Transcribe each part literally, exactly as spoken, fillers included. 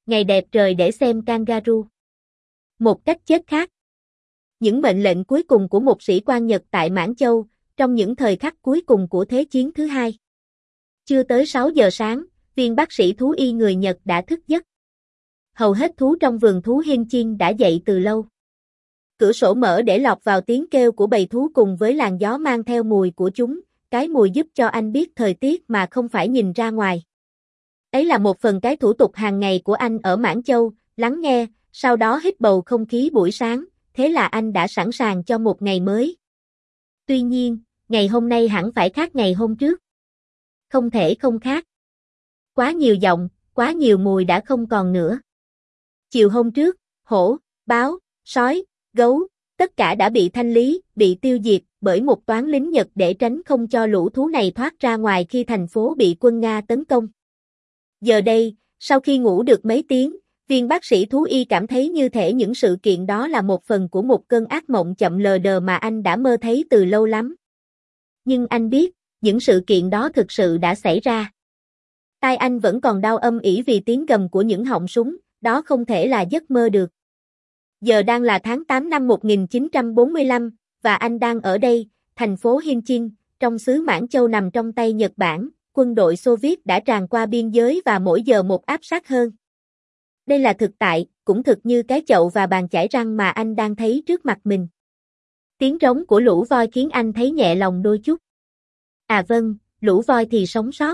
Ngày đẹp trời để xem kangaroo. Một cách chết khác. Những mệnh lệnh cuối cùng của một sĩ quan Nhật tại Mãn Châu, trong những thời khắc cuối cùng của Thế chiến thứ hai. Chưa tới sáu giờ sáng, viên bác sĩ thú y người Nhật đã thức giấc. Hầu hết thú trong vườn thú Hinchin đã dậy từ lâu. Cửa sổ mở để lọt vào tiếng kêu của bầy thú cùng với làn gió mang theo mùi của chúng, cái mùi giúp cho anh biết thời tiết mà không phải nhìn ra ngoài. Ấy là một phần cái thủ tục hàng ngày của anh ở Mãn Châu, lắng nghe, sau đó hít bầu không khí buổi sáng, thế là anh đã sẵn sàng cho một ngày mới. Tuy nhiên, ngày hôm nay hẳn phải khác ngày hôm trước. Không thể không khác. Quá nhiều giọng, quá nhiều mùi đã không còn nữa. Chiều hôm trước, hổ, báo, sói, gấu, tất cả đã bị thanh lý, bị tiêu diệt bởi một toán lính Nhật để tránh không cho lũ thú này thoát ra ngoài khi thành phố bị quân Nga tấn công. Giờ đây, sau khi ngủ được mấy tiếng, viên bác sĩ thú y cảm thấy như thể những sự kiện đó là một phần của một cơn ác mộng chậm lờ đờ mà anh đã mơ thấy từ lâu lắm. Nhưng anh biết, những sự kiện đó thực sự đã xảy ra. Tai anh vẫn còn đau âm ỉ vì tiếng gầm của những họng súng, đó không thể là giấc mơ được. Giờ đang là tháng tám năm một nghìn chín trăm bốn mươi lăm, và anh đang ở đây, thành phố Hinchin, trong xứ Mãn Châu nằm trong tay Nhật Bản. Quân đội Xô Viết đã tràn qua biên giới và mỗi giờ một áp sát hơn. Đây là thực tại, cũng thực như cái chậu và bàn chải răng mà anh đang thấy trước mặt mình. Tiếng rống của lũ voi khiến anh thấy nhẹ lòng đôi chút. À vâng, lũ voi thì sống sót.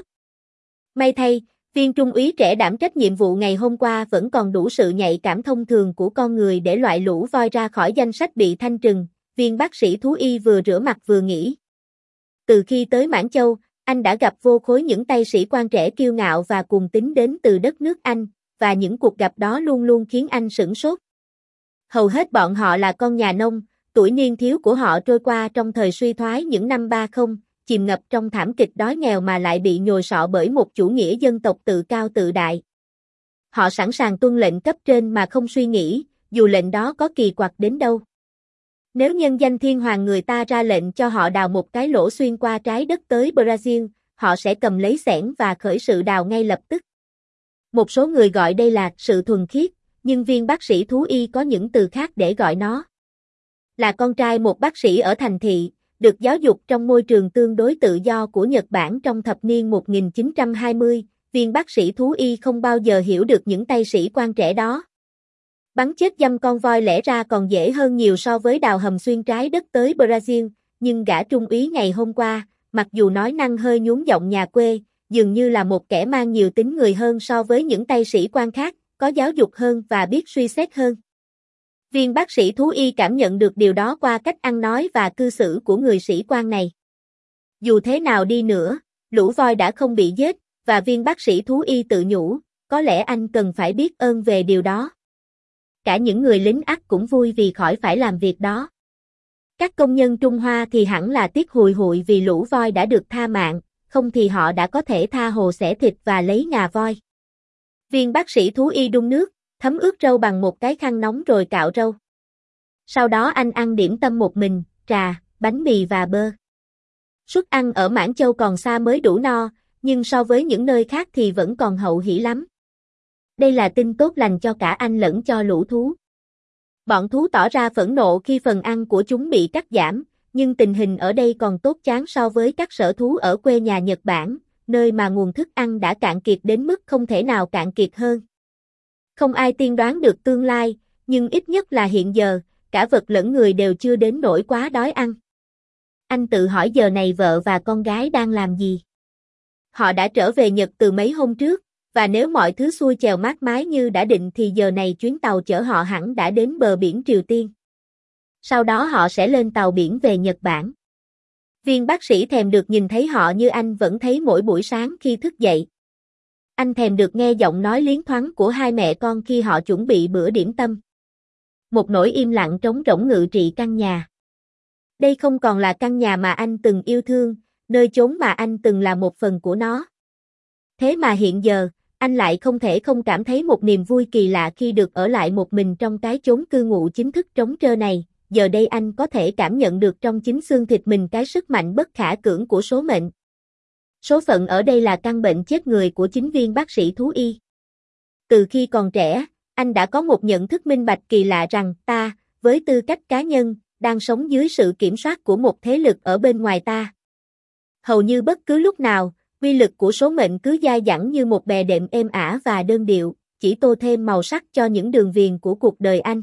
May thay, viên trung úy trẻ đảm trách nhiệm vụ ngày hôm qua vẫn còn đủ sự nhạy cảm thông thường của con người để loại lũ voi ra khỏi danh sách bị thanh trừng, viên bác sĩ thú y vừa rửa mặt vừa nghĩ. Từ khi tới Mãn Châu, anh đã gặp vô khối những tay sĩ quan trẻ kiêu ngạo và cuồng tín đến từ đất nước Anh, và những cuộc gặp đó luôn luôn khiến anh sửng sốt. Hầu hết bọn họ là con nhà nông, tuổi niên thiếu của họ trôi qua trong thời suy thoái những năm ba mươi, chìm ngập trong thảm kịch đói nghèo mà lại bị nhồi sọ bởi một chủ nghĩa dân tộc tự cao tự đại. Họ sẵn sàng tuân lệnh cấp trên mà không suy nghĩ, dù lệnh đó có kỳ quặc đến đâu. Nếu nhân danh thiên hoàng người ta ra lệnh cho họ đào một cái lỗ xuyên qua trái đất tới Brazil, họ sẽ cầm lấy xẻng và khởi sự đào ngay lập tức. Một số người gọi đây là sự thuần khiết, nhưng viên bác sĩ thú y có những từ khác để gọi nó. Là con trai một bác sĩ ở thành thị, được giáo dục trong môi trường tương đối tự do của Nhật Bản trong thập niên một nghìn chín trăm hai mươi, viên bác sĩ thú y không bao giờ hiểu được những tay sĩ quan trẻ đó. Bắn chết dăm con voi lẽ ra còn dễ hơn nhiều so với đào hầm xuyên trái đất tới Brazil, nhưng gã trung úy ngày hôm qua, mặc dù nói năng hơi nhún giọng nhà quê, dường như là một kẻ mang nhiều tính người hơn so với những tay sĩ quan khác, có giáo dục hơn và biết suy xét hơn. Viên bác sĩ thú y cảm nhận được điều đó qua cách ăn nói và cư xử của người sĩ quan này. Dù thế nào đi nữa, lũ voi đã không bị giết, và viên bác sĩ thú y tự nhủ, có lẽ anh cần phải biết ơn về điều đó. Cả những người lính ắt cũng vui vì khỏi phải làm việc đó. Các công nhân Trung Hoa thì hẳn là tiếc hùi hụi vì lũ voi đã được tha mạng, không thì họ đã có thể tha hồ xẻ thịt và lấy ngà voi. Viên bác sĩ thú y đun nước, thấm ướt râu bằng một cái khăn nóng rồi cạo râu. Sau đó anh ăn điểm tâm một mình, trà, bánh mì và bơ. Suất ăn ở Mãn Châu còn xa mới đủ no, nhưng so với những nơi khác thì vẫn còn hậu hỷ lắm. Đây là tin tốt lành cho cả anh lẫn cho lũ thú. Bọn thú tỏ ra phẫn nộ khi phần ăn của chúng bị cắt giảm, nhưng tình hình ở đây còn tốt chán so với các sở thú ở quê nhà Nhật Bản, nơi mà nguồn thức ăn đã cạn kiệt đến mức không thể nào cạn kiệt hơn. Không ai tiên đoán được tương lai, nhưng ít nhất là hiện giờ, cả vật lẫn người đều chưa đến nỗi quá đói ăn. Anh tự hỏi giờ này vợ và con gái đang làm gì? Họ đã trở về Nhật từ mấy hôm trước, và nếu mọi thứ xuôi chèo mát mái như đã định thì giờ này chuyến tàu chở họ hẳn đã đến bờ biển Triều Tiên. Sau đó họ sẽ lên tàu biển về Nhật Bản. Viên bác sĩ thèm được nhìn thấy họ như anh vẫn thấy mỗi buổi sáng khi thức dậy. Anh thèm được nghe giọng nói liến thoáng của hai mẹ con khi họ chuẩn bị bữa điểm tâm. Một nỗi im lặng trống rỗng ngự trị căn nhà. Đây không còn là căn nhà mà anh từng yêu thương, nơi chốn mà anh từng là một phần của nó. Thế mà hiện giờ, anh lại không thể không cảm thấy một niềm vui kỳ lạ khi được ở lại một mình trong cái chốn cư ngụ chính thức trống trơ này. Giờ đây anh có thể cảm nhận được trong chính xương thịt mình cái sức mạnh bất khả cưỡng của số mệnh. Số phận ở đây là căn bệnh chết người của chính viên bác sĩ thú y. Từ khi còn trẻ, anh đã có một nhận thức minh bạch kỳ lạ rằng ta, với tư cách cá nhân, đang sống dưới sự kiểm soát của một thế lực ở bên ngoài ta. Hầu như bất cứ lúc nào, uy lực của số mệnh cứ dai dẳng như một bè đệm êm ả và đơn điệu, chỉ tô thêm màu sắc cho những đường viền của cuộc đời anh.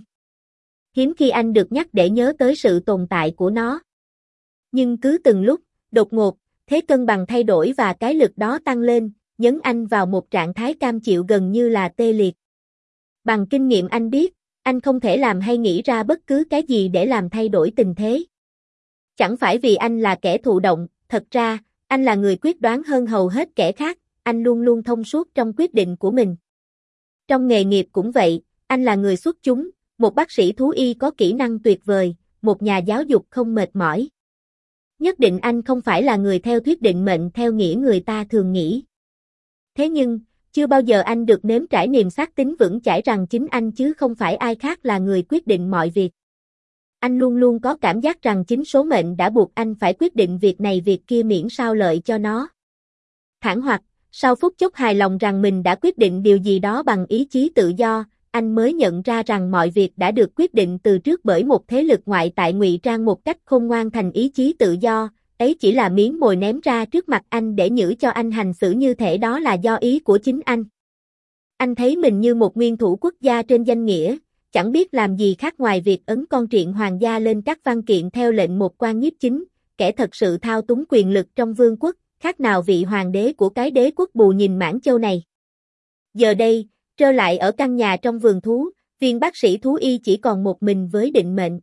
Hiếm khi anh được nhắc để nhớ tới sự tồn tại của nó. Nhưng cứ từng lúc, đột ngột, thế cân bằng thay đổi và cái lực đó tăng lên, nhấn anh vào một trạng thái cam chịu gần như là tê liệt. Bằng kinh nghiệm anh biết, anh không thể làm hay nghĩ ra bất cứ cái gì để làm thay đổi tình thế. Chẳng phải vì anh là kẻ thụ động, thật ra, anh là người quyết đoán hơn hầu hết kẻ khác, anh luôn luôn thông suốt trong quyết định của mình. Trong nghề nghiệp cũng vậy, anh là người xuất chúng, một bác sĩ thú y có kỹ năng tuyệt vời, một nhà giáo dục không mệt mỏi. Nhất định anh không phải là người theo thuyết định mệnh theo nghĩa người ta thường nghĩ. Thế nhưng, chưa bao giờ anh được nếm trải niềm xác tín vững chãi rằng chính anh chứ không phải ai khác là người quyết định mọi việc. Anh luôn luôn có cảm giác rằng chính số mệnh đã buộc anh phải quyết định việc này việc kia miễn sao lợi cho nó. Thẳng hoặc, sau phút chốc hài lòng rằng mình đã quyết định điều gì đó bằng ý chí tự do, anh mới nhận ra rằng mọi việc đã được quyết định từ trước bởi một thế lực ngoại tại ngụy trang một cách khôn ngoan thành ý chí tự do, ấy chỉ là miếng mồi ném ra trước mặt anh để nhử cho anh hành xử như thể đó là do ý của chính anh. Anh thấy mình như một nguyên thủ quốc gia trên danh nghĩa, chẳng biết làm gì khác ngoài việc ấn con triện hoàng gia lên các văn kiện theo lệnh một quan nhiếp chính, kẻ thật sự thao túng quyền lực trong vương quốc, khác nào vị hoàng đế của cái đế quốc bù nhìn Mãn Châu này. Giờ đây, trơ lại ở căn nhà trong vườn thú, viên bác sĩ thú y chỉ còn một mình với định mệnh.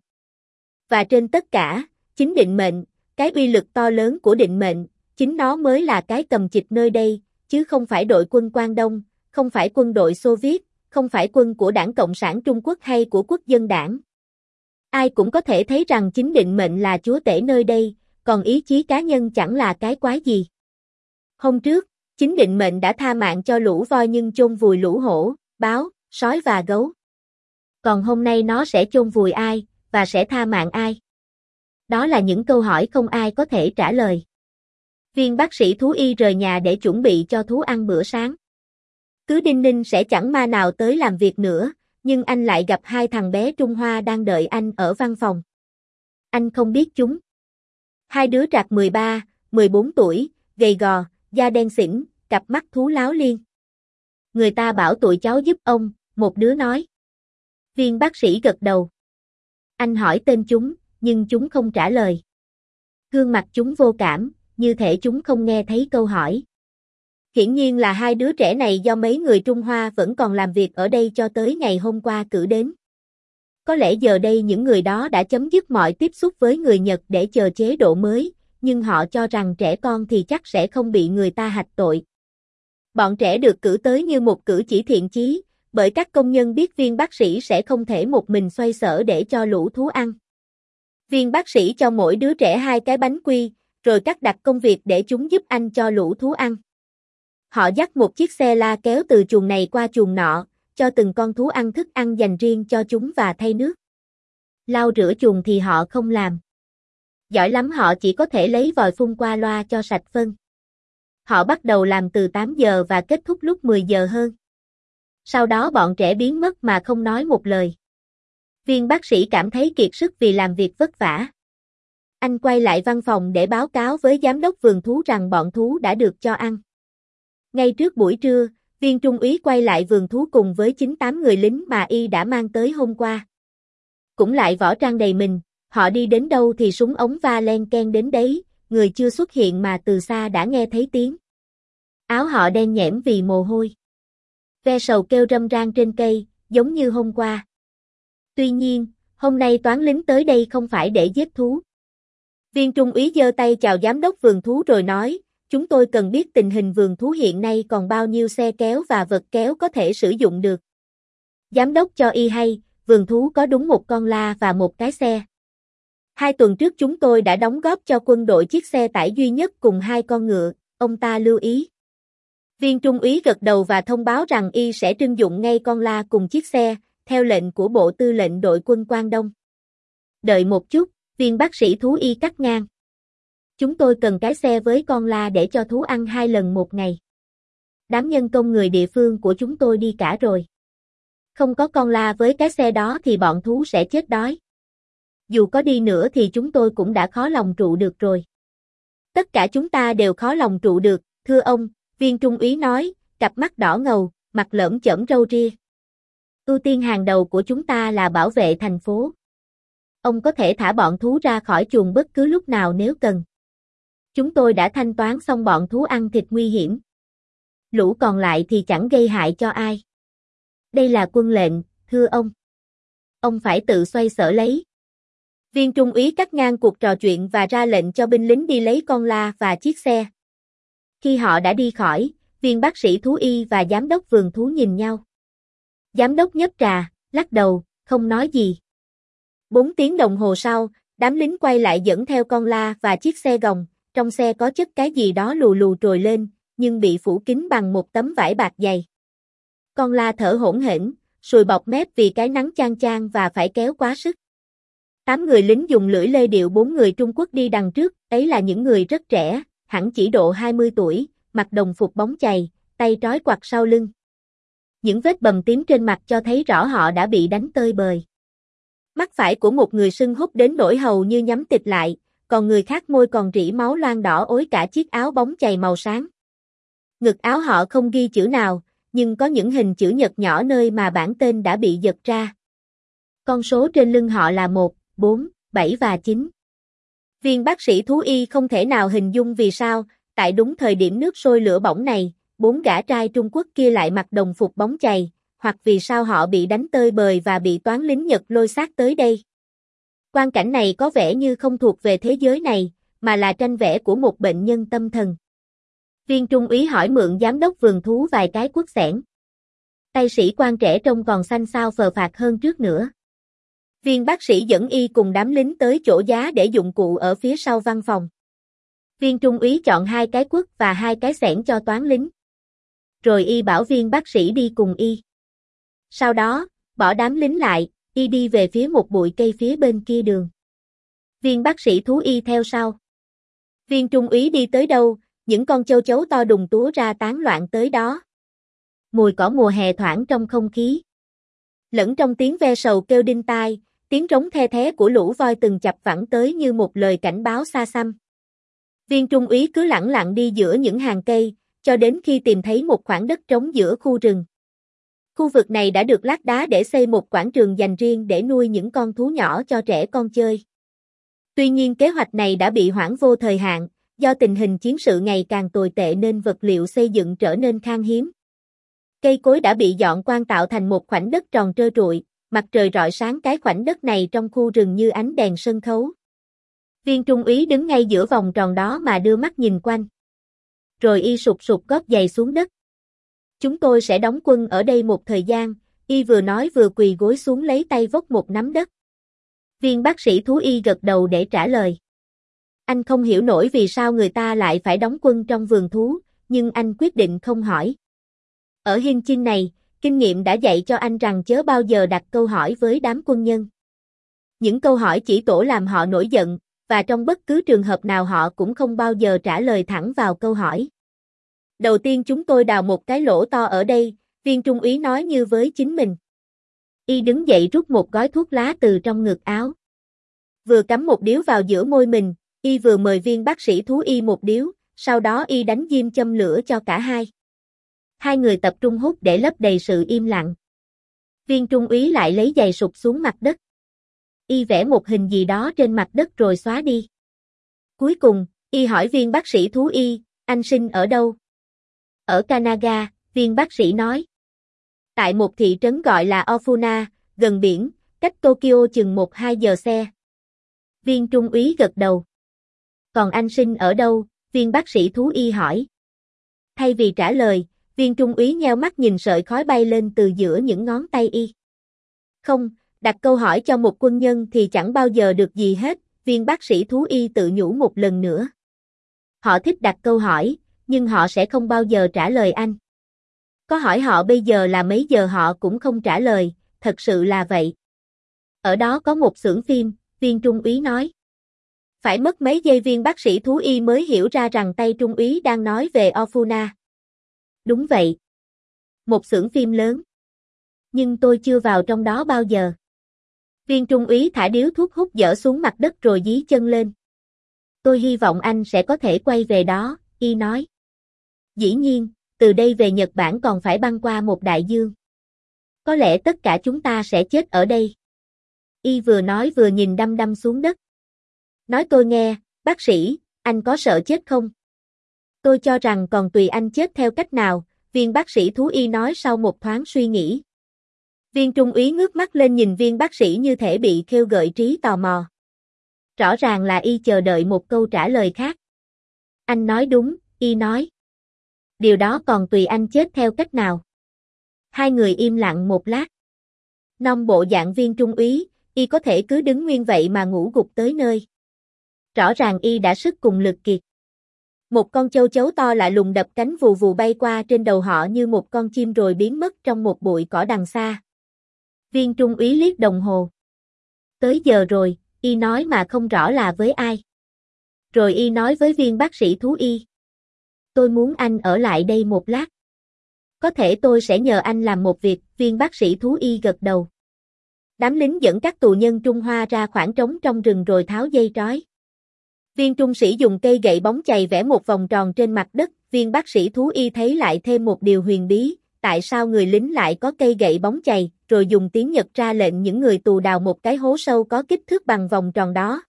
Và trên tất cả, chính định mệnh, cái uy lực to lớn của định mệnh, chính nó mới là cái cầm chịch nơi đây, chứ không phải đội quân Quang Đông, không phải quân đội Xô Viết, không phải quân của Đảng Cộng sản Trung Quốc hay của Quốc dân đảng. Ai cũng có thể thấy rằng chính định mệnh là chúa tể nơi đây, còn ý chí cá nhân chẳng là cái quái gì. Hôm trước, chính định mệnh đã tha mạng cho lũ voi nhưng chôn vùi lũ hổ, báo, sói và gấu. Còn hôm nay nó sẽ chôn vùi ai, và sẽ tha mạng ai? Đó là những câu hỏi không ai có thể trả lời. Viên bác sĩ thú y rời nhà để chuẩn bị cho thú ăn bữa sáng. Cứ đinh ninh sẽ chẳng ma nào tới làm việc nữa, nhưng anh lại gặp hai thằng bé Trung Hoa đang đợi anh ở văn phòng. Anh không biết chúng. Hai đứa trạc mười ba, mười bốn tuổi, gầy gò, da đen xỉn, cặp mắt thú láo liên. Người ta bảo tụi cháu giúp ông, một đứa nói. Viên bác sĩ gật đầu. Anh hỏi tên chúng, nhưng chúng không trả lời. Gương mặt chúng vô cảm, như thể chúng không nghe thấy câu hỏi. Hiển nhiên là hai đứa trẻ này do mấy người Trung Hoa vẫn còn làm việc ở đây cho tới ngày hôm qua cử đến. Có lẽ giờ đây những người đó đã chấm dứt mọi tiếp xúc với người Nhật để chờ chế độ mới, nhưng họ cho rằng trẻ con thì chắc sẽ không bị người ta hạch tội. Bọn trẻ được cử tới như một cử chỉ thiện chí, bởi các công nhân biết viên bác sĩ sẽ không thể một mình xoay sở để cho lũ thú ăn. Viên bác sĩ cho mỗi đứa trẻ hai cái bánh quy, rồi cắt đặt công việc để chúng giúp anh cho lũ thú ăn. Họ dắt một chiếc xe la kéo từ chuồng này qua chuồng nọ, cho từng con thú ăn thức ăn dành riêng cho chúng và thay nước. Lau rửa chuồng thì họ không làm. Giỏi lắm họ chỉ có thể lấy vòi phun qua loa cho sạch phân. Họ bắt đầu làm từ tám giờ và kết thúc lúc mười giờ hơn. Sau đó bọn trẻ biến mất mà không nói một lời. Viên bác sĩ cảm thấy kiệt sức vì làm việc vất vả. Anh quay lại văn phòng để báo cáo với giám đốc vườn thú rằng bọn thú đã được cho ăn. Ngay trước buổi trưa, viên trung úy quay lại vườn thú cùng với chín tám người lính mà y đã mang tới hôm qua. Cũng lại võ trang đầy mình, họ đi đến đâu thì súng ống va len ken đến đấy, người chưa xuất hiện mà từ xa đã nghe thấy tiếng. Áo họ đen nhẽm vì mồ hôi. Ve sầu kêu râm ran trên cây, giống như hôm qua. Tuy nhiên, hôm nay toán lính tới đây không phải để giết thú. Viên trung úy giơ tay chào giám đốc vườn thú rồi nói, chúng tôi cần biết tình hình vườn thú hiện nay còn bao nhiêu xe kéo và vật kéo có thể sử dụng được. Giám đốc cho y hay, vườn thú có đúng một con la và một cái xe. Hai tuần trước chúng tôi đã đóng góp cho quân đội chiếc xe tải duy nhất cùng hai con ngựa, ông ta lưu ý. Viên trung úy gật đầu và thông báo rằng y sẽ trưng dụng ngay con la cùng chiếc xe, theo lệnh của Bộ Tư lệnh đội quân Quang Đông. Đợi một chút, viên bác sĩ thú y cắt ngang. Chúng tôi cần cái xe với con la để cho thú ăn hai lần một ngày. Đám nhân công người địa phương của chúng tôi đi cả rồi. Không có con la với cái xe đó thì bọn thú sẽ chết đói. Dù có đi nữa thì chúng tôi cũng đã khó lòng trụ được rồi. Tất cả chúng ta đều khó lòng trụ được, thưa ông, viên trung úy nói, cặp mắt đỏ ngầu, mặt lởm chởm râu ria. Ưu tiên hàng đầu của chúng ta là bảo vệ thành phố. Ông có thể thả bọn thú ra khỏi chuồng bất cứ lúc nào nếu cần. Chúng tôi đã thanh toán xong bọn thú ăn thịt nguy hiểm. Lũ còn lại thì chẳng gây hại cho ai. Đây là quân lệnh, thưa ông. Ông phải tự xoay sở lấy. Viên trung úy cắt ngang cuộc trò chuyện và ra lệnh cho binh lính đi lấy con la và chiếc xe. Khi họ đã đi khỏi, viên bác sĩ thú y và giám đốc vườn thú nhìn nhau. Giám đốc nhấp trà, lắc đầu, không nói gì. Bốn tiếng đồng hồ sau, đám lính quay lại dẫn theo con la và chiếc xe gồng, trong xe có chất cái gì đó lù lù trồi lên, nhưng bị phủ kín bằng một tấm vải bạc dày. Con la thở hổn hển, sùi bọt mép vì cái nắng chang chang và phải kéo quá sức. Tám người lính dùng lưỡi lê điệu bốn người Trung Quốc đi đằng trước, ấy là những người rất trẻ, hẳn chỉ độ hai mươi tuổi, mặc đồng phục bóng chày, tay trói quạt sau lưng. Những vết bầm tím trên mặt cho thấy rõ họ đã bị đánh tơi bời. Mắt phải của một người sưng húp đến nỗi hầu như nhắm tịt lại, còn người khác môi còn rỉ máu loang đỏ ối cả chiếc áo bóng chày màu sáng. Ngực áo họ không ghi chữ nào, nhưng có những hình chữ nhật nhỏ nơi mà bản tên đã bị giật ra. Con số trên lưng họ là một, bốn, bảy và chín. Viên bác sĩ thú y không thể nào hình dung vì sao, tại đúng thời điểm nước sôi lửa bỏng này, bốn gã trai Trung Quốc kia lại mặc đồng phục bóng chày, hoặc vì sao họ bị đánh tơi bời và bị toán lính Nhật lôi xác tới đây. Quan cảnh này có vẻ như không thuộc về thế giới này, mà là tranh vẽ của một bệnh nhân tâm thần. Viên trung úy hỏi mượn giám đốc vườn thú vài cái quất xẻng. Tay sĩ quan trẻ trông còn xanh xao phờ phạc hơn trước nữa. Viên bác sĩ dẫn y cùng đám lính tới chỗ giá để dụng cụ ở phía sau văn phòng. Viên trung úy chọn hai cái quất và hai cái xẻng cho toán lính. Rồi y bảo viên bác sĩ đi cùng y. Sau đó, bỏ đám lính lại, y đi về phía một bụi cây phía bên kia đường. Viên bác sĩ thú y theo sau. Viên trung úy đi tới đâu, những con châu chấu to đùng túa ra tán loạn tới đó. Mùi cỏ mùa hè thoảng trong không khí. Lẫn trong tiếng ve sầu kêu đinh tai, tiếng rống the thé của lũ voi từng chập vẳng tới như một lời cảnh báo xa xăm. Viên trung úy cứ lẳng lặng đi giữa những hàng cây, cho đến khi tìm thấy một khoảng đất trống giữa khu rừng. Khu vực này đã được lát đá để xây một quảng trường dành riêng để nuôi những con thú nhỏ cho trẻ con chơi. Tuy nhiên kế hoạch này đã bị hoãn vô thời hạn, do tình hình chiến sự ngày càng tồi tệ nên vật liệu xây dựng trở nên khan hiếm. Cây cối đã bị dọn quang tạo thành một khoảnh đất tròn trơ trụi, mặt trời rọi sáng cái khoảnh đất này trong khu rừng như ánh đèn sân khấu. Viên trung úy đứng ngay giữa vòng tròn đó mà đưa mắt nhìn quanh. Rồi y sụp sụp gót giày xuống đất. Chúng tôi sẽ đóng quân ở đây một thời gian, y vừa nói vừa quỳ gối xuống lấy tay vốc một nắm đất. Viên bác sĩ thú y gật đầu để trả lời. Anh không hiểu nổi vì sao người ta lại phải đóng quân trong vườn thú, nhưng anh quyết định không hỏi. Ở Hiên Chinh này, kinh nghiệm đã dạy cho anh rằng chớ bao giờ đặt câu hỏi với đám quân nhân. Những câu hỏi chỉ tổ làm họ nổi giận, và trong bất cứ trường hợp nào họ cũng không bao giờ trả lời thẳng vào câu hỏi. Đầu tiên chúng tôi đào một cái lỗ to ở đây, viên trung úy nói như với chính mình. Y đứng dậy rút một gói thuốc lá từ trong ngực áo. Vừa cắm một điếu vào giữa môi mình, y vừa mời viên bác sĩ thú y một điếu, sau đó y đánh diêm châm lửa cho cả hai. Hai người tập trung hút để lấp đầy sự im lặng. Viên trung úy lại lấy giày sụp xuống mặt đất. Y vẽ một hình gì đó trên mặt đất rồi xóa đi. Cuối cùng, y hỏi viên bác sĩ thú y, anh sinh ở đâu? Ở Kanaga, viên bác sĩ nói. Tại một thị trấn gọi là Ofuna, gần biển, cách Tokyo chừng một hai giờ xe. Viên trung úy gật đầu. Còn anh sinh ở đâu? Viên bác sĩ thú y hỏi. Thay vì trả lời, viên trung úy nheo mắt nhìn sợi khói bay lên từ giữa những ngón tay y. Không, đặt câu hỏi cho một quân nhân thì chẳng bao giờ được gì hết, viên bác sĩ thú y tự nhủ một lần nữa. Họ thích đặt câu hỏi, nhưng họ sẽ không bao giờ trả lời anh. Có hỏi họ bây giờ là mấy giờ họ cũng không trả lời, thật sự là vậy. Ở đó có một xưởng phim, viên trung úy nói. Phải mất mấy giây viên bác sĩ thú y mới hiểu ra rằng tay trung úy đang nói về Ofuna. Đúng vậy. Một xưởng phim lớn. Nhưng tôi chưa vào trong đó bao giờ. Viên trung úy thả điếu thuốc hút dở xuống mặt đất rồi dí chân lên. Tôi hy vọng anh sẽ có thể quay về đó, y nói. Dĩ nhiên, từ đây về Nhật Bản còn phải băng qua một đại dương. Có lẽ tất cả chúng ta sẽ chết ở đây. Y vừa nói vừa nhìn đăm đăm xuống đất. Nói tôi nghe, bác sĩ, anh có sợ chết không? Tôi cho rằng còn tùy anh chết theo cách nào, viên bác sĩ thú y nói sau một thoáng suy nghĩ. Viên trung úy ngước mắt lên nhìn viên bác sĩ như thể bị khêu gợi trí tò mò. Rõ ràng là y chờ đợi một câu trả lời khác. Anh nói đúng, y nói. Điều đó còn tùy anh chết theo cách nào. Hai người im lặng một lát. Nong bộ dạng viên trung úy, y có thể cứ đứng nguyên vậy mà ngủ gục tới nơi. Rõ ràng y đã sức cùng lực kiệt. Một con châu chấu to lạ lùng đập cánh vù vù bay qua trên đầu họ như một con chim rồi biến mất trong một bụi cỏ đằng xa. Viên trung úy liếc đồng hồ. Tới giờ rồi, y nói mà không rõ là với ai. Rồi y nói với viên bác sĩ thú y. Tôi muốn anh ở lại đây một lát. Có thể tôi sẽ nhờ anh làm một việc, viên bác sĩ thú y gật đầu. Đám lính dẫn các tù nhân Trung Hoa ra khoảng trống trong rừng rồi tháo dây trói. Viên trung sĩ dùng cây gậy bóng chày vẽ một vòng tròn trên mặt đất, viên bác sĩ thú y thấy lại thêm một điều huyền bí, tại sao người lính lại có cây gậy bóng chày, rồi dùng tiếng Nhật ra lệnh những người tù đào một cái hố sâu có kích thước bằng vòng tròn đó.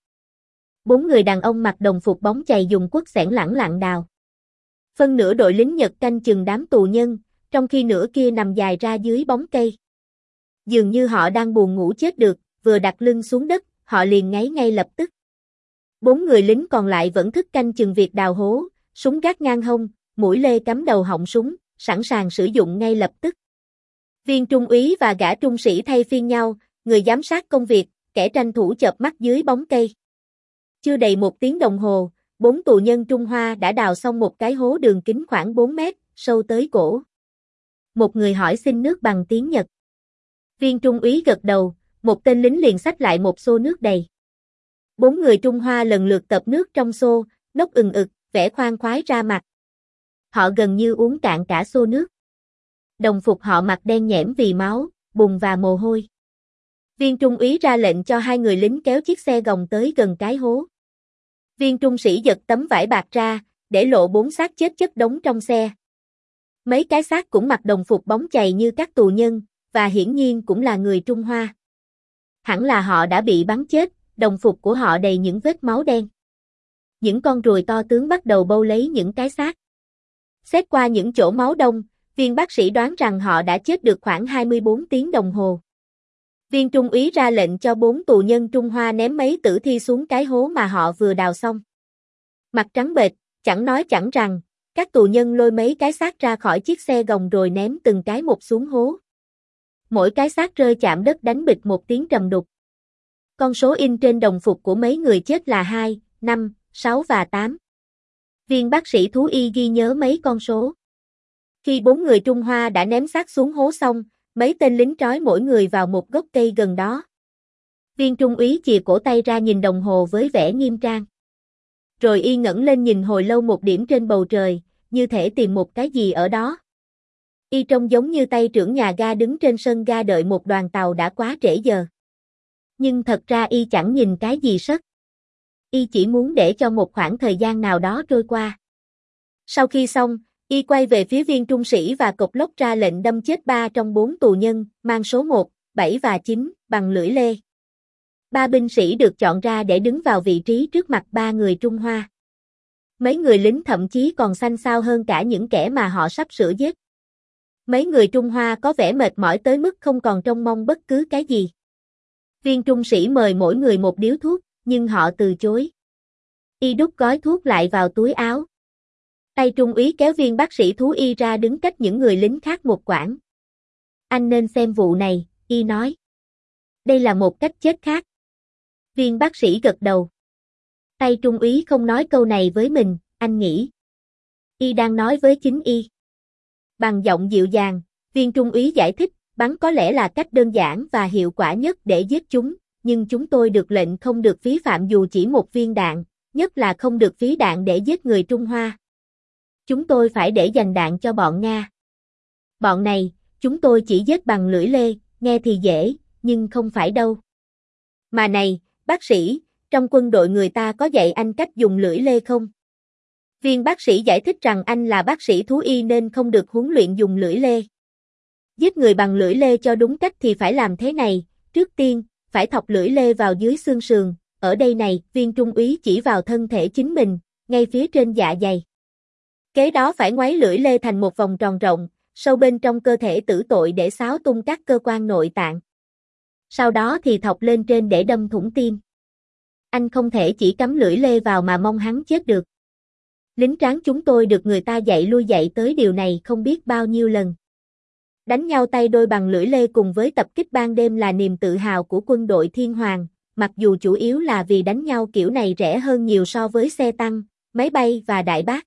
Bốn người đàn ông mặc đồng phục bóng chày dùng cuốc xẻng lẳng lặng đào. Phân nửa đội lính Nhật canh chừng đám tù nhân, trong khi nửa kia nằm dài ra dưới bóng cây. Dường như họ đang buồn ngủ chết được, vừa đặt lưng xuống đất, họ liền ngáy ngay lập tức. Bốn người lính còn lại vẫn thức canh chừng việc đào hố, súng gác ngang hông, mũi lê cắm đầu họng súng, sẵn sàng sử dụng ngay lập tức. Viên trung úy và gã trung sĩ thay phiên nhau, người giám sát công việc, kẻ tranh thủ chợp mắt dưới bóng cây. Chưa đầy một tiếng đồng hồ, bốn tù nhân Trung Hoa đã đào xong một cái hố đường kính khoảng bốn mét, sâu tới cổ. Một người hỏi xin nước bằng tiếng Nhật. Viên trung úy gật đầu, một tên lính liền xách lại một xô nước đầy. Bốn người Trung Hoa lần lượt tập nước trong xô, nốc ừng ực, vẻ khoan khoái ra mặt. Họ gần như uống cạn cả xô nước. Đồng phục họ mặc đen nhẽm vì máu, bùn và mồ hôi. Viên trung úy ra lệnh cho hai người lính kéo chiếc xe gồng tới gần cái hố. Viên trung sĩ giật tấm vải bạc ra, để lộ bốn xác chết chất đống trong xe. Mấy cái xác cũng mặc đồng phục bóng chày như các tù nhân, và hiển nhiên cũng là người Trung Hoa. Hẳn là họ đã bị bắn chết, đồng phục của họ đầy những vết máu đen. Những con ruồi to tướng bắt đầu bâu lấy những cái xác. Xét qua những chỗ máu đông, viên bác sĩ đoán rằng họ đã chết được khoảng hai mươi bốn tiếng đồng hồ. Viên trung úy ra lệnh cho bốn tù nhân Trung Hoa ném mấy tử thi xuống cái hố mà họ vừa đào xong. Mặt trắng bệch, chẳng nói chẳng rằng, các tù nhân lôi mấy cái xác ra khỏi chiếc xe gồng rồi ném từng cái một xuống hố. Mỗi cái xác rơi chạm đất đánh bịch một tiếng trầm đục. Con số in trên đồng phục của mấy người chết là hai, năm, sáu và tám. Viên bác sĩ thú y ghi nhớ mấy con số. Khi bốn người Trung Hoa đã ném xác xuống hố xong, mấy tên lính trói mỗi người vào một gốc cây gần đó. Viên trung úy chìa cổ tay ra nhìn đồng hồ với vẻ nghiêm trang. Rồi y ngẩng lên nhìn hồi lâu một điểm trên bầu trời, như thể tìm một cái gì ở đó. Y trông giống như tay trưởng nhà ga đứng trên sân ga đợi một đoàn tàu đã quá trễ giờ. Nhưng thật ra y chẳng nhìn cái gì sất. Y chỉ muốn để cho một khoảng thời gian nào đó trôi qua. Sau khi xong, y quay về phía viên trung sĩ và cộc lốc ra lệnh đâm chết ba trong bốn tù nhân, mang số một, bảy và chín, bằng lưỡi lê. Ba binh sĩ được chọn ra để đứng vào vị trí trước mặt ba người Trung Hoa. Mấy người lính thậm chí còn xanh xao hơn cả những kẻ mà họ sắp sửa giết. Mấy người Trung Hoa có vẻ mệt mỏi tới mức không còn trông mong bất cứ cái gì. Viên trung sĩ mời mỗi người một điếu thuốc, nhưng họ từ chối. Y đút gói thuốc lại vào túi áo. Tay trung úy kéo viên bác sĩ thú y ra đứng cách những người lính khác một quãng. Anh nên xem vụ này, y nói. Đây là một cách chết khác. Viên bác sĩ gật đầu. Tay trung úy không nói câu này với mình, anh nghĩ. Y đang nói với chính y. Bằng giọng dịu dàng, viên trung úy giải thích, bắn có lẽ là cách đơn giản và hiệu quả nhất để giết chúng, nhưng chúng tôi được lệnh không được phí phạm dù chỉ một viên đạn, nhất là không được phí đạn để giết người Trung Hoa. Chúng tôi phải để dành đạn cho bọn Nga. Bọn này, chúng tôi chỉ giết bằng lưỡi lê, nghe thì dễ, nhưng không phải đâu. Mà này, bác sĩ, trong quân đội người ta có dạy anh cách dùng lưỡi lê không? Viên bác sĩ giải thích rằng anh là bác sĩ thú y nên không được huấn luyện dùng lưỡi lê. Giết người bằng lưỡi lê cho đúng cách thì phải làm thế này, trước tiên, phải thọc lưỡi lê vào dưới xương sườn, ở đây này, viên trung úy chỉ vào thân thể chính mình, ngay phía trên dạ dày. Kế đó phải ngoáy lưỡi lê thành một vòng tròn rộng, sâu bên trong cơ thể tử tội để xáo tung các cơ quan nội tạng. Sau đó thì thọc lên trên để đâm thủng tim. Anh không thể chỉ cắm lưỡi lê vào mà mong hắn chết được. Lính tráng chúng tôi được người ta dạy lui dạy tới điều này không biết bao nhiêu lần. Đánh nhau tay đôi bằng lưỡi lê cùng với tập kích ban đêm là niềm tự hào của quân đội Thiên Hoàng, mặc dù chủ yếu là vì đánh nhau kiểu này rẻ hơn nhiều so với xe tăng, máy bay và đại bác.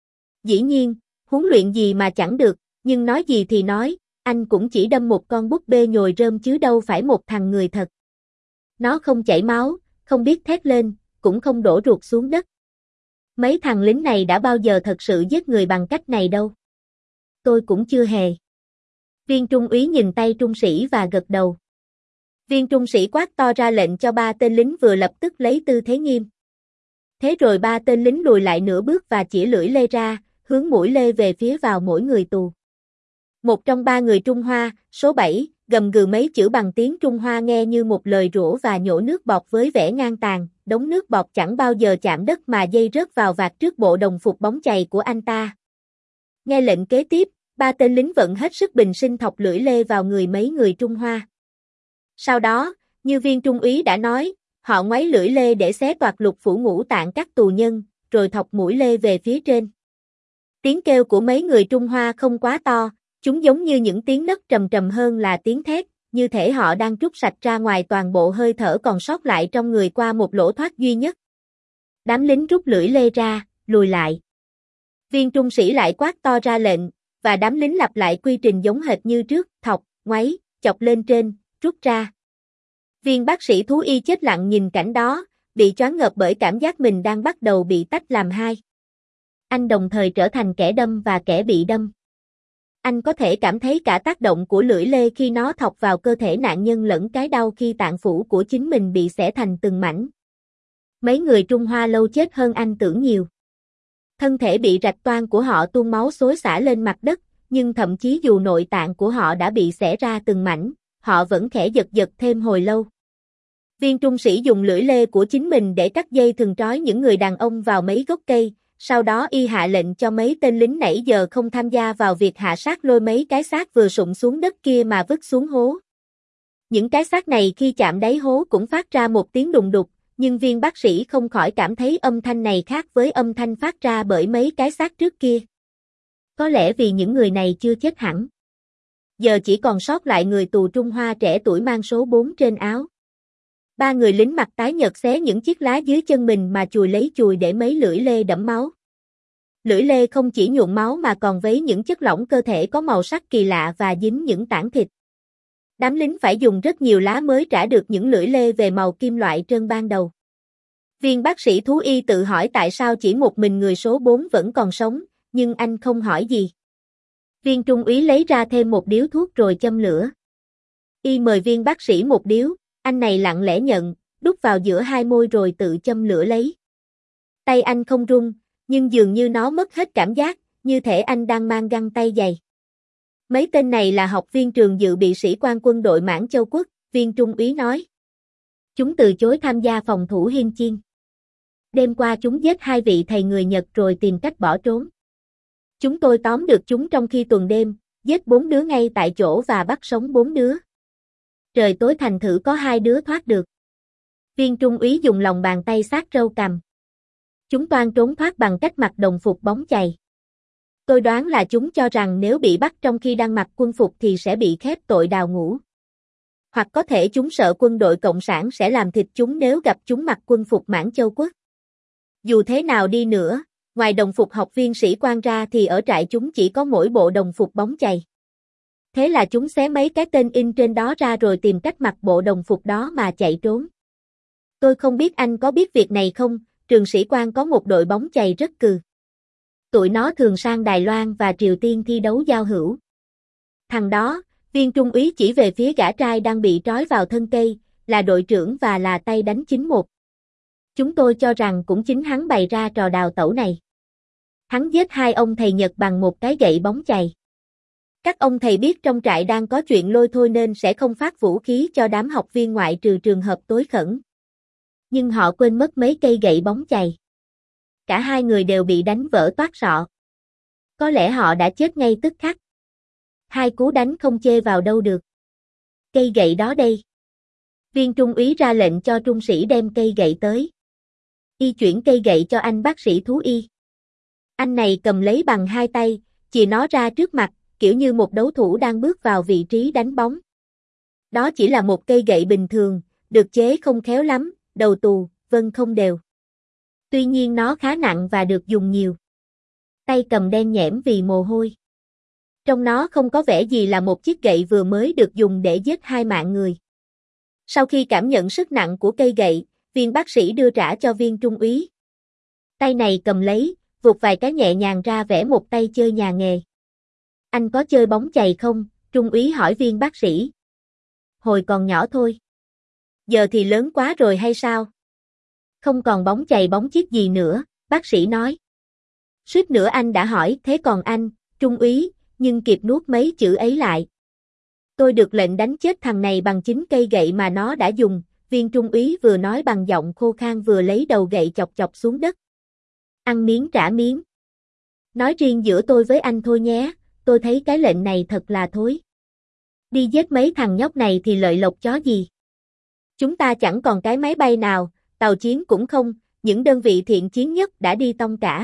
Dĩ nhiên, huấn luyện gì mà chẳng được, nhưng nói gì thì nói, anh cũng chỉ đâm một con búp bê nhồi rơm chứ đâu phải một thằng người thật. Nó không chảy máu, không biết thét lên, cũng không đổ ruột xuống đất. Mấy thằng lính này đã bao giờ thật sự giết người bằng cách này đâu. Tôi cũng chưa hề. Viên trung úy nhìn tay trung sĩ và gật đầu. Viên trung sĩ quát to ra lệnh cho ba tên lính vừa lập tức lấy tư thế nghiêm. Thế rồi ba tên lính lùi lại nửa bước và chĩa lưỡi lê ra, hướng mũi lê về phía vào mỗi người tù. Một trong ba người Trung Hoa, số bảy, gầm gừ mấy chữ bằng tiếng Trung Hoa nghe như một lời rủa và nhổ nước bọt với vẻ ngang tàn, đống nước bọt chẳng bao giờ chạm đất mà dây rớt vào vạt trước bộ đồng phục bóng chày của anh ta. Nghe lệnh kế tiếp, ba tên lính vận hết sức bình sinh thọc lưỡi lê vào người mấy người Trung Hoa. Sau đó, như viên trung úy đã nói, họ ngoáy lưỡi lê để xé toạc lục phủ ngũ tạng các tù nhân, rồi thọc mũi lê về phía trên. Tiếng kêu của mấy người Trung Hoa không quá to, chúng giống như những tiếng nấc trầm trầm hơn là tiếng thét, như thể họ đang trút sạch ra ngoài toàn bộ hơi thở còn sót lại trong người qua một lỗ thoát duy nhất. Đám lính rút lưỡi lê ra, lùi lại. Viên trung sĩ lại quát to ra lệnh, và đám lính lặp lại quy trình giống hệt như trước, thọc, ngoáy, chọc lên trên, rút ra. Viên bác sĩ thú y chết lặng nhìn cảnh đó, bị choáng ngợp bởi cảm giác mình đang bắt đầu bị tách làm hai. Anh đồng thời trở thành kẻ đâm và kẻ bị đâm. Anh có thể cảm thấy cả tác động của lưỡi lê khi nó thọc vào cơ thể nạn nhân lẫn cái đau khi tạng phủ của chính mình bị xẻ thành từng mảnh. Mấy người Trung Hoa lâu chết hơn anh tưởng nhiều. Thân thể bị rạch toang của họ tuôn máu xối xả lên mặt đất, nhưng thậm chí dù nội tạng của họ đã bị xẻ ra từng mảnh, họ vẫn khẽ giật giật thêm hồi lâu. Viên trung sĩ dùng lưỡi lê của chính mình để cắt dây thừng trói những người đàn ông vào mấy gốc cây, sau đó y hạ lệnh cho mấy tên lính nãy giờ không tham gia vào việc hạ sát lôi mấy cái xác vừa sụn xuống đất kia mà vứt xuống hố. Những cái xác này khi chạm đáy hố cũng phát ra một tiếng đùng đục, nhưng viên bác sĩ không khỏi cảm thấy âm thanh này khác với âm thanh phát ra bởi mấy cái xác trước kia. Có lẽ vì những người này chưa chết hẳn. Giờ chỉ còn sót lại người tù Trung Hoa trẻ tuổi mang số bốn trên áo. Ba người lính mặt tái nhợt xé những chiếc lá dưới chân mình mà chùi lấy chùi để mấy lưỡi lê đẫm máu. Lưỡi lê không chỉ nhuộm máu mà còn vấy những chất lỏng cơ thể có màu sắc kỳ lạ và dính những tảng thịt. Đám lính phải dùng rất nhiều lá mới trả được những lưỡi lê về màu kim loại trơn ban đầu. Viên bác sĩ thú y tự hỏi tại sao chỉ một mình người số bốn vẫn còn sống, nhưng anh không hỏi gì. Viên trung úy lấy ra thêm một điếu thuốc rồi châm lửa. Y mời viên bác sĩ một điếu, anh này lặng lẽ nhận, đút vào giữa hai môi rồi tự châm lửa lấy. Tay anh không run, nhưng dường như nó mất hết cảm giác, như thể anh đang mang găng tay dày. Mấy tên này là học viên trường dự bị sĩ quan quân đội Mãn Châu Quốc, viên trung úy nói. Chúng từ chối tham gia phòng thủ Hiên Chiên. Đêm qua chúng giết hai vị thầy người Nhật rồi tìm cách bỏ trốn. Chúng tôi tóm được chúng trong khi tuần đêm, giết bốn đứa ngay tại chỗ và bắt sống bốn đứa. Trời tối thành thử có hai đứa thoát được. Viên trung úy dùng lòng bàn tay sát râu cằm. Chúng toan trốn thoát bằng cách mặc đồng phục bóng chày. Tôi đoán là chúng cho rằng nếu bị bắt trong khi đang mặc quân phục thì sẽ bị khép tội đào ngũ. Hoặc có thể chúng sợ quân đội Cộng sản sẽ làm thịt chúng nếu gặp chúng mặc quân phục Mãn Châu Quốc. Dù thế nào đi nữa, ngoài đồng phục học viên sĩ quan ra thì ở trại chúng chỉ có mỗi bộ đồng phục bóng chày. Thế là chúng xé mấy cái tên in trên đó ra rồi tìm cách mặc bộ đồng phục đó mà chạy trốn. Tôi không biết anh có biết việc này không, trường sĩ quan có một đội bóng chày rất cừ. Tụi nó thường sang Đài Loan và Triều Tiên thi đấu giao hữu. Thằng đó, viên trung úy chỉ về phía gã trai đang bị trói vào thân cây, là đội trưởng và là tay đánh chính một. Chúng tôi cho rằng cũng chính hắn bày ra trò đào tẩu này. Hắn giết hai ông thầy Nhật bằng một cái gậy bóng chày. Các ông thầy biết trong trại đang có chuyện lôi thôi nên sẽ không phát vũ khí cho đám học viên ngoại trừ trường hợp tối khẩn. Nhưng họ quên mất mấy cây gậy bóng chày. Cả hai người đều bị đánh vỡ toát sọ. Có lẽ họ đã chết ngay tức khắc. Hai cú đánh không chê vào đâu được. Cây gậy đó đây. Viên trung úy ra lệnh cho trung sĩ đem cây gậy tới. Y chuyển cây gậy cho anh bác sĩ thú y. Anh này cầm lấy bằng hai tay, chìa nó ra trước mặt, kiểu như một đấu thủ đang bước vào vị trí đánh bóng. Đó chỉ là một cây gậy bình thường, được chế không khéo lắm, đầu tù, vân không đều. Tuy nhiên nó khá nặng và được dùng nhiều. Tay cầm đen nhẽm vì mồ hôi. Trong nó không có vẻ gì là một chiếc gậy vừa mới được dùng để giết hai mạng người. Sau khi cảm nhận sức nặng của cây gậy, viên bác sĩ đưa trả cho viên trung úy. Tay này cầm lấy, vụt vài cái nhẹ nhàng ra vẽ một tay chơi nhà nghề. Anh có chơi bóng chày không? Trung úy hỏi viên bác sĩ. Hồi còn nhỏ thôi. Giờ thì lớn quá rồi hay sao? Không còn bóng chày bóng chiếc gì nữa, bác sĩ nói. Suýt nữa anh đã hỏi thế còn anh, trung úy, nhưng kịp nuốt mấy chữ ấy lại. Tôi được lệnh đánh chết thằng này bằng chính cây gậy mà nó đã dùng, viên trung úy vừa nói bằng giọng khô khan vừa lấy đầu gậy chọc chọc xuống đất. Ăn miếng trả miếng. Nói riêng giữa tôi với anh thôi nhé, tôi thấy cái lệnh này thật là thối. Đi giết mấy thằng nhóc này thì lợi lộc chó gì. Chúng ta chẳng còn cái máy bay nào, tàu chiến cũng không, những đơn vị thiện chiến nhất đã đi tong cả.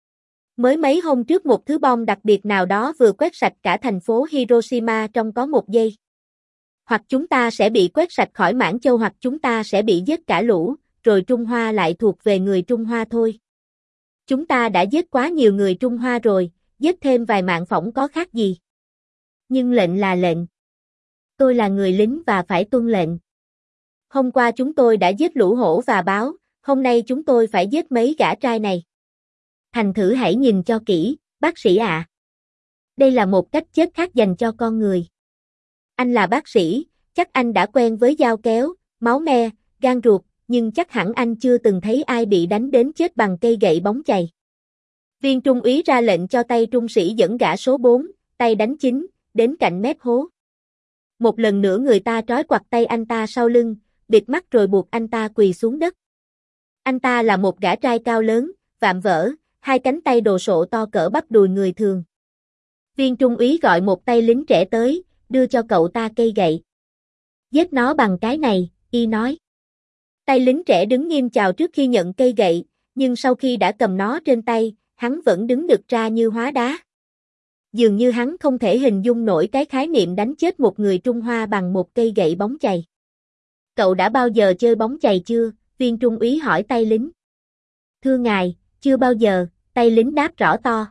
Mới mấy hôm trước một thứ bom đặc biệt nào đó vừa quét sạch cả thành phố Hiroshima trong có một giây. Hoặc chúng ta sẽ bị quét sạch khỏi Mãn Châu hoặc chúng ta sẽ bị giết cả lũ, rồi Trung Hoa lại thuộc về người Trung Hoa thôi. Chúng ta đã giết quá nhiều người Trung Hoa rồi, giết thêm vài mạng phỏng có khác gì. Nhưng lệnh là lệnh. Tôi là người lính và phải tuân lệnh. Hôm qua chúng tôi đã giết lũ hổ và báo, hôm nay chúng tôi phải giết mấy gã trai này. Thành thử hãy nhìn cho kỹ, bác sĩ ạ. Đây là một cách chết khác dành cho con người. Anh là bác sĩ, chắc anh đã quen với dao kéo, máu me, gan ruột, nhưng chắc hẳn anh chưa từng thấy ai bị đánh đến chết bằng cây gậy bóng chày. Viên trung úy ra lệnh cho tay trung sĩ dẫn gã số bốn, tay đánh chính, đến cạnh mép hố. Một lần nữa người ta trói quặt tay anh ta sau lưng, bịt mắt rồi buộc anh ta quỳ xuống đất. Anh ta là một gã trai cao lớn, vạm vỡ, hai cánh tay đồ sộ to cỡ bắp đùi người thường. Viên trung úy gọi một tay lính trẻ tới, đưa cho cậu ta cây gậy. Giết nó bằng cái này, y nói. Tay lính trẻ đứng nghiêm chào trước khi nhận cây gậy, nhưng sau khi đã cầm nó trên tay, hắn vẫn đứng đực ra như hóa đá. Dường như hắn không thể hình dung nổi cái khái niệm đánh chết một người Trung Hoa bằng một cây gậy bóng chày. Cậu đã bao giờ chơi bóng chày chưa? Viên trung úy hỏi tay lính. Thưa ngài, chưa bao giờ, tay lính đáp rõ to.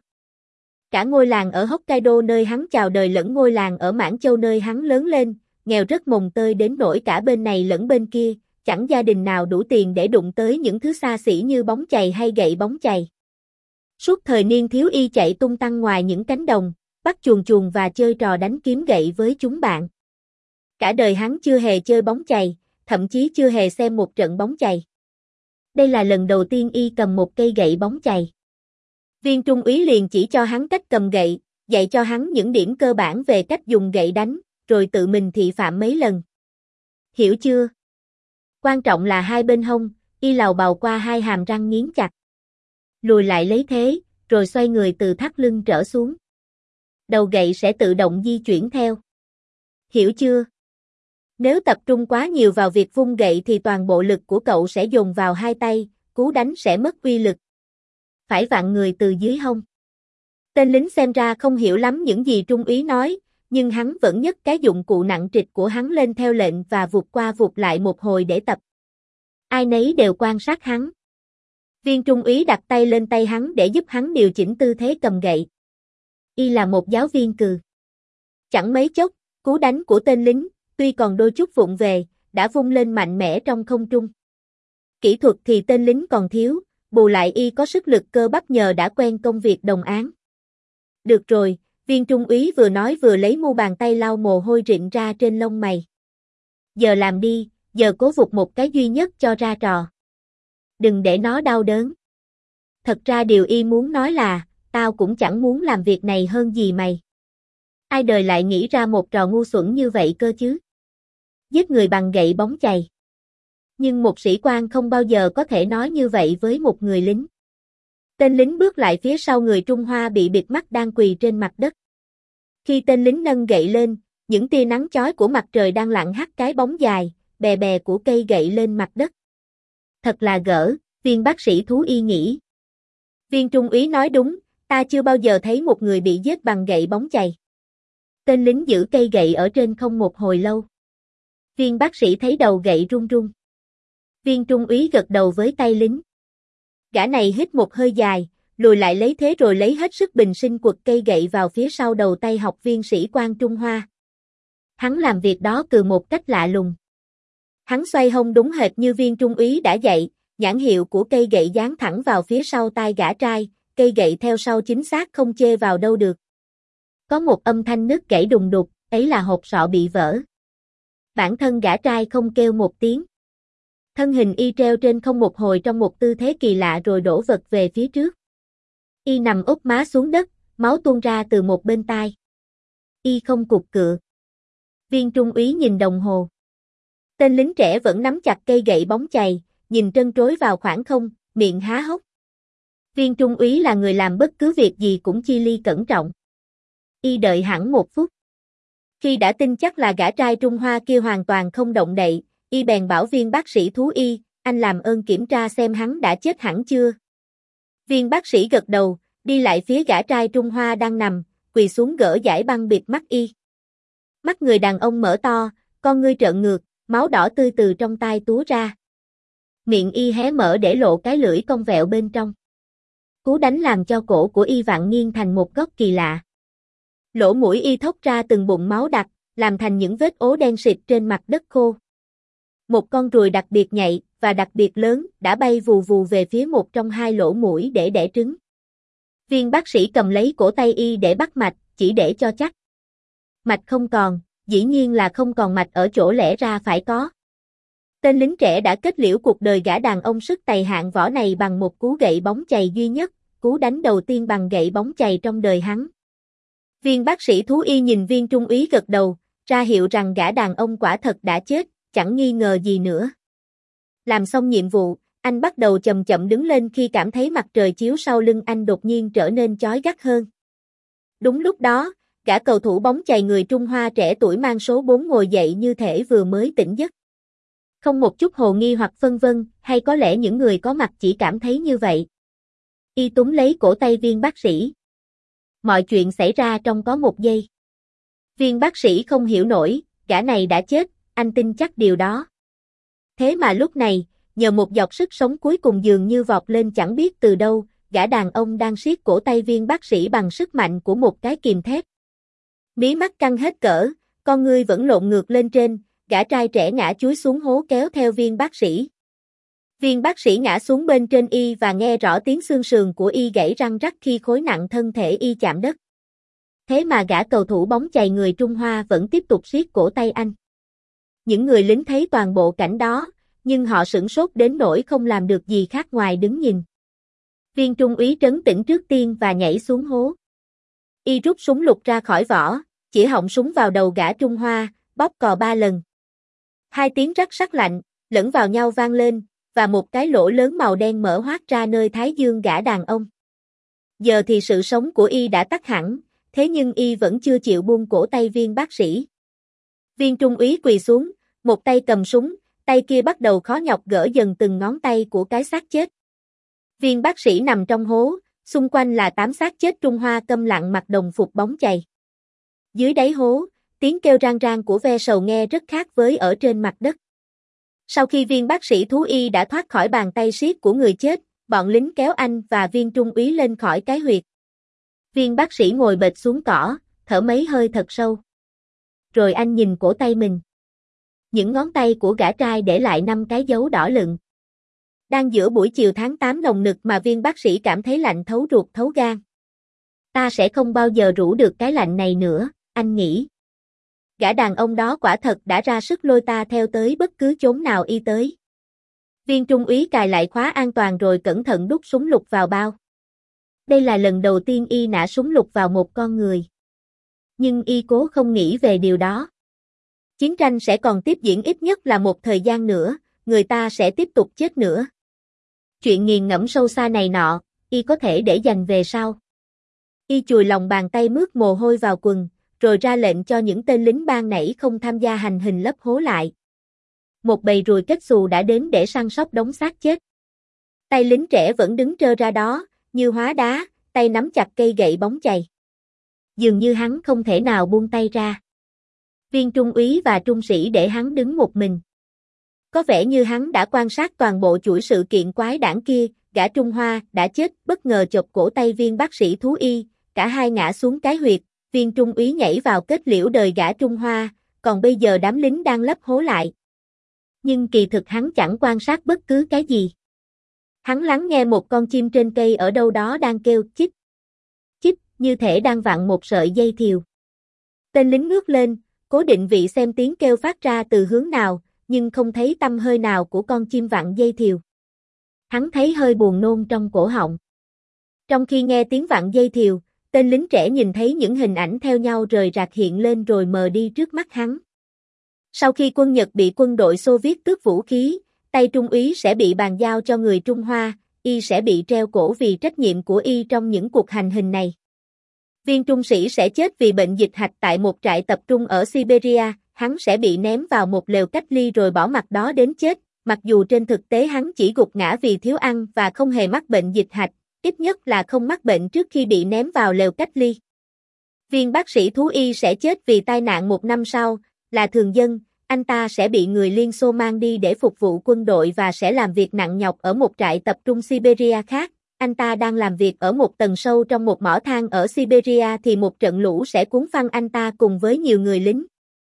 Cả ngôi làng ở Hokkaido nơi hắn chào đời lẫn ngôi làng ở Mãn Châu nơi hắn lớn lên, nghèo rất mồng tơi đến nỗi cả bên này lẫn bên kia, chẳng gia đình nào đủ tiền để đụng tới những thứ xa xỉ như bóng chày hay gậy bóng chày. Suốt thời niên thiếu y chạy tung tăng ngoài những cánh đồng, bắt chuồn chuồn và chơi trò đánh kiếm gậy với chúng bạn. Cả đời hắn chưa hề chơi bóng chày, thậm chí chưa hề xem một trận bóng chày. Đây là lần đầu tiên y cầm một cây gậy bóng chày. Viên trung úy liền chỉ cho hắn cách cầm gậy, dạy cho hắn những điểm cơ bản về cách dùng gậy đánh, rồi tự mình thị phạm mấy lần. Hiểu chưa? Quan trọng là hai bên hông, y làu bàu qua hai hàm răng nghiến chặt. Lùi lại lấy thế, rồi xoay người từ thắt lưng trở xuống. Đầu gậy sẽ tự động di chuyển theo. Hiểu chưa? Nếu tập trung quá nhiều vào việc vung gậy thì toàn bộ lực của cậu sẽ dồn vào hai tay, cú đánh sẽ mất uy lực. Phải vặn người từ dưới hông. Tên lính xem ra không hiểu lắm những gì trung úy nói, nhưng hắn vẫn nhấc cái dụng cụ nặng trịch của hắn lên theo lệnh và vụt qua vụt lại một hồi để tập. Ai nấy đều quan sát hắn. Viên trung úy đặt tay lên tay hắn để giúp hắn điều chỉnh tư thế cầm gậy. Y là một giáo viên cừ. Chẳng mấy chốc, cú đánh của tên lính, tuy còn đôi chút vụng về, đã vung lên mạnh mẽ trong không trung. Kỹ thuật thì tên lính còn thiếu, bù lại y có sức lực cơ bắp nhờ đã quen công việc đồng áng. Được rồi, Viên trung úy vừa nói vừa lấy mu bàn tay lau mồ hôi rịn ra trên lông mày. Giờ làm đi, giờ cố vụt một cái duy nhất cho ra trò. Đừng để nó đau đớn. Thật ra điều y muốn nói là, tao cũng chẳng muốn làm việc này hơn gì mày. Ai đời lại nghĩ ra một trò ngu xuẩn như vậy cơ chứ? Giết người bằng gậy bóng chày. Nhưng một sĩ quan không bao giờ có thể nói như vậy với một người lính. Tên lính bước lại phía sau người Trung Hoa bị bịt mắt đang quỳ trên mặt đất. Khi tên lính nâng gậy lên, những tia nắng chói của mặt trời đang lặn hắt cái bóng dài, bè bè của cây gậy lên mặt đất. Thật là gỡ, viên bác sĩ thú y nghĩ. Viên trung úy nói đúng, ta chưa bao giờ thấy một người bị giết bằng gậy bóng chày. Tên lính giữ cây gậy ở trên không một hồi lâu. Viên bác sĩ thấy đầu gậy run run. Viên trung úy gật đầu với tay lính. Gã này hít một hơi dài, lùi lại lấy thế rồi lấy hết sức bình sinh quật cây gậy vào phía sau đầu tay học viên sĩ quan Trung Hoa. Hắn làm việc đó từ một cách lạ lùng. Hắn xoay hông đúng hệt như viên trung úy đã dạy, nhãn hiệu của cây gậy dán thẳng vào phía sau tai gã trai, cây gậy theo sau chính xác không chê vào đâu được. Có một âm thanh nứt gãy đùng đục, ấy là hộp sọ bị vỡ. Bản thân gã trai không kêu một tiếng. Thân hình y treo trên không một hồi trong một tư thế kỳ lạ rồi đổ vật về phía trước. Y nằm úp má xuống đất, máu tuôn ra từ một bên tai. Y không cục cựa. Viên trung úy nhìn đồng hồ. Tên lính trẻ vẫn nắm chặt cây gậy bóng chày, nhìn trân trối vào khoảng không, miệng há hốc. Viên trung úy là người làm bất cứ việc gì cũng chi ly cẩn trọng. Y đợi hẳn một phút. Khi đã tin chắc là gã trai Trung Hoa kia hoàn toàn không động đậy, y bèn bảo viên bác sĩ thú y, anh làm ơn kiểm tra xem hắn đã chết hẳn chưa. Viên bác sĩ gật đầu, đi lại phía gã trai Trung Hoa đang nằm, quỳ xuống gỡ dải băng bịt mắt y. Mắt người đàn ông mở to, con ngươi trợn ngược, máu đỏ tươi từ trong tai túa ra. Miệng y hé mở để lộ cái lưỡi cong vẹo bên trong. Cú đánh làm cho cổ của y vặn nghiêng thành một góc kỳ lạ. Lỗ mũi y thốc ra từng bụng máu đặc, làm thành những vết ố đen xịt trên mặt đất khô. Một con ruồi đặc biệt nhạy, và đặc biệt lớn, đã bay vù vù về phía một trong hai lỗ mũi để đẻ trứng. Viên bác sĩ cầm lấy cổ tay y để bắt mạch, chỉ để cho chắc. Mạch không còn, dĩ nhiên là không còn mạch ở chỗ lẽ ra phải có. Tên lính trẻ đã kết liễu cuộc đời gã đàn ông sức tày hạng võ này bằng một cú gậy bóng chày duy nhất, cú đánh đầu tiên bằng gậy bóng chày trong đời hắn. Viên bác sĩ thú y nhìn viên trung úy gật đầu, ra hiệu rằng gã đàn ông quả thật đã chết, chẳng nghi ngờ gì nữa. Làm xong nhiệm vụ, anh bắt đầu chậm chậm đứng lên khi cảm thấy mặt trời chiếu sau lưng anh đột nhiên trở nên chói gắt hơn. Đúng lúc đó, gã cầu thủ bóng chày người Trung Hoa trẻ tuổi mang số bốn ngồi dậy như thể vừa mới tỉnh giấc. Không một chút hồ nghi hoặc phân vân, hay có lẽ những người có mặt chỉ cảm thấy như vậy. Y túm lấy cổ tay viên bác sĩ. Mọi chuyện xảy ra trong có một giây. Viên bác sĩ không hiểu nổi, gã này đã chết, anh tin chắc điều đó. Thế mà lúc này, nhờ một giọt sức sống cuối cùng dường như vọt lên chẳng biết từ đâu, gã đàn ông đang siết cổ tay viên bác sĩ bằng sức mạnh của một cái kìm thép. Mí mắt căng hết cỡ, con ngươi vẫn lộn ngược lên trên, gã trai trẻ ngã chúi xuống hố kéo theo viên bác sĩ. Viên bác sĩ ngã xuống bên trên y và nghe rõ tiếng xương sườn của y gãy răng rắc khi khối nặng thân thể y chạm đất. Thế mà gã cầu thủ bóng chày người Trung Hoa vẫn tiếp tục siết cổ tay anh. Những người lính thấy toàn bộ cảnh đó, nhưng họ sửng sốt đến nỗi không làm được gì khác ngoài đứng nhìn. Viên trung úy trấn tĩnh trước tiên và nhảy xuống hố. Y rút súng lục ra khỏi vỏ, chỉ họng súng vào đầu gã Trung Hoa, bóp cò ba lần. Hai tiếng rắc sắc lạnh, lẫn vào nhau vang lên, và một cái lỗ lớn màu đen mở hoác ra nơi thái dương gã đàn ông. Giờ thì sự sống của y đã tắt hẳn, thế nhưng y vẫn chưa chịu buông cổ tay viên bác sĩ. Viên trung úy quỳ xuống, một tay cầm súng, tay kia bắt đầu khó nhọc gỡ dần từng ngón tay của cái xác chết. Viên bác sĩ nằm trong hố, xung quanh là tám xác chết Trung Hoa câm lặng mặc đồng phục bóng chày. Dưới đáy hố, tiếng kêu rang rang của ve sầu nghe rất khác với ở trên mặt đất. Sau khi viên bác sĩ thú y đã thoát khỏi bàn tay siết của người chết, bọn lính kéo anh và viên trung úy lên khỏi cái huyệt. Viên bác sĩ ngồi bệt xuống cỏ, thở mấy hơi thật sâu. Rồi anh nhìn cổ tay mình. Những ngón tay của gã trai để lại năm cái dấu đỏ lựng. Đang giữa buổi chiều tháng tám nồng nực mà viên bác sĩ cảm thấy lạnh thấu ruột thấu gan. Ta sẽ không bao giờ rủ được cái lạnh này nữa, anh nghĩ. Gã đàn ông đó quả thật đã ra sức lôi ta theo tới bất cứ chốn nào y tới. Viên trung úy cài lại khóa an toàn rồi cẩn thận đút súng lục vào bao. Đây là lần đầu tiên y nã súng lục vào một con người. Nhưng y cố không nghĩ về điều đó. Chiến tranh sẽ còn tiếp diễn ít nhất là một thời gian nữa, người ta sẽ tiếp tục chết nữa. Chuyện nghiền ngẫm sâu xa này nọ, y có thể để dành về sau. Y chùi lòng bàn tay mướt mồ hôi vào quần, rồi ra lệnh cho những tên lính ban nãy không tham gia hành hình lấp hố lại. Một bầy ruồi kết xù đã đến để săn sóc đống xác chết. Tay lính trẻ vẫn đứng trơ ra đó, như hóa đá, tay nắm chặt cây gậy bóng chày. Dường như hắn không thể nào buông tay ra. Viên trung úy và trung sĩ để hắn đứng một mình. Có vẻ như hắn đã quan sát toàn bộ chuỗi sự kiện quái đản kia, gã Trung Hoa đã chết bất ngờ chộp cổ tay viên bác sĩ thú y, cả hai ngã xuống cái huyệt, viên trung úy nhảy vào kết liễu đời gã Trung Hoa, còn bây giờ đám lính đang lấp hố lại. Nhưng kỳ thực hắn chẳng quan sát bất cứ cái gì. Hắn lắng nghe một con chim trên cây ở đâu đó đang kêu chích, chích, như thể đang vặn một sợi dây thìu. Tên lính ngước lên, cố định vị xem tiếng kêu phát ra từ hướng nào, nhưng không thấy tăm hơi nào của con chim vặn dây thìu. Hắn thấy hơi buồn nôn trong cổ họng. Trong khi nghe tiếng vặn dây thìu, tên lính trẻ nhìn thấy những hình ảnh theo nhau rời rạc hiện lên rồi mờ đi trước mắt hắn. Sau khi quân Nhật bị quân đội Xô Viết tước vũ khí, tay trung úy sẽ bị bàn giao cho người Trung Hoa, y sẽ bị treo cổ vì trách nhiệm của y trong những cuộc hành hình này. Viên trung sĩ sẽ chết vì bệnh dịch hạch tại một trại tập trung ở Siberia, hắn sẽ bị ném vào một lều cách ly rồi bỏ mặc đó đến chết, mặc dù trên thực tế hắn chỉ gục ngã vì thiếu ăn và không hề mắc bệnh dịch hạch, ít nhất là không mắc bệnh trước khi bị ném vào lều cách ly. Viên bác sĩ thú y sẽ chết vì tai nạn một năm sau, là thường dân, anh ta sẽ bị người Liên Xô mang đi để phục vụ quân đội và sẽ làm việc nặng nhọc ở một trại tập trung Siberia khác. Anh ta đang làm việc ở một tầng sâu trong một mỏ than ở Siberia thì một trận lũ sẽ cuốn phăng anh ta cùng với nhiều người lính.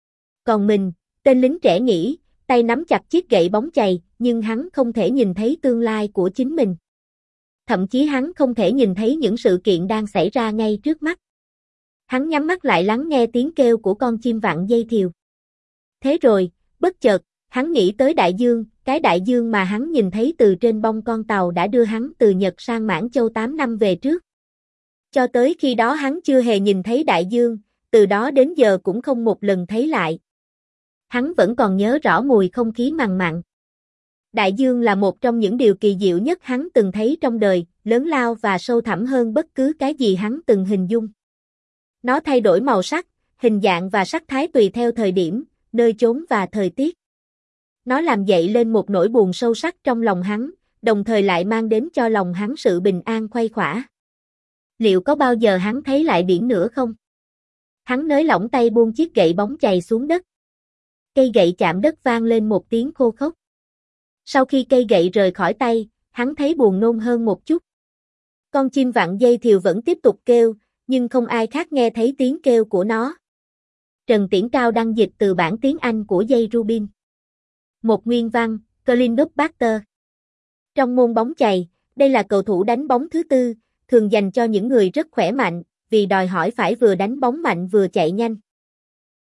Còn mình, tên lính trẻ nghĩ, tay nắm chặt chiếc gậy bóng chày, nhưng hắn không thể nhìn thấy tương lai của chính mình. Thậm chí hắn không thể nhìn thấy những sự kiện đang xảy ra ngay trước mắt. Hắn nhắm mắt lại lắng nghe tiếng kêu của con chim vặn dây thìu. Thế rồi, bất chợt, hắn nghĩ tới đại dương, cái đại dương mà hắn nhìn thấy từ trên bông con tàu đã đưa hắn từ Nhật sang Mãn Châu tám năm về trước. Cho tới khi đó hắn chưa hề nhìn thấy đại dương, từ đó đến giờ cũng không một lần thấy lại. Hắn vẫn còn nhớ rõ mùi không khí mằn mặn. Đại dương là một trong những điều kỳ diệu nhất hắn từng thấy trong đời, lớn lao và sâu thẳm hơn bất cứ cái gì hắn từng hình dung. Nó thay đổi màu sắc, hình dạng và sắc thái tùy theo thời điểm, nơi chốn và thời tiết. Nó làm dậy lên một nỗi buồn sâu sắc trong lòng hắn, đồng thời lại mang đến cho lòng hắn sự bình an khuây khỏa. Liệu có bao giờ hắn thấy lại biển nữa không? Hắn nới lỏng tay buông chiếc gậy bóng chày xuống đất. Cây gậy chạm đất vang lên một tiếng khô khốc. Sau khi cây gậy rời khỏi tay, hắn thấy buồn nôn hơn một chút. Con chim vặn dây thìu vẫn tiếp tục kêu, nhưng không ai khác nghe thấy tiếng kêu của nó. Trần Tiễn Cao đăng dịch từ bản tiếng Anh của dây Rubin. Một nguyên văn, Clinton Baxter. Trong môn bóng chày, đây là cầu thủ đánh bóng thứ tư, thường dành cho những người rất khỏe mạnh, vì đòi hỏi phải vừa đánh bóng mạnh vừa chạy nhanh.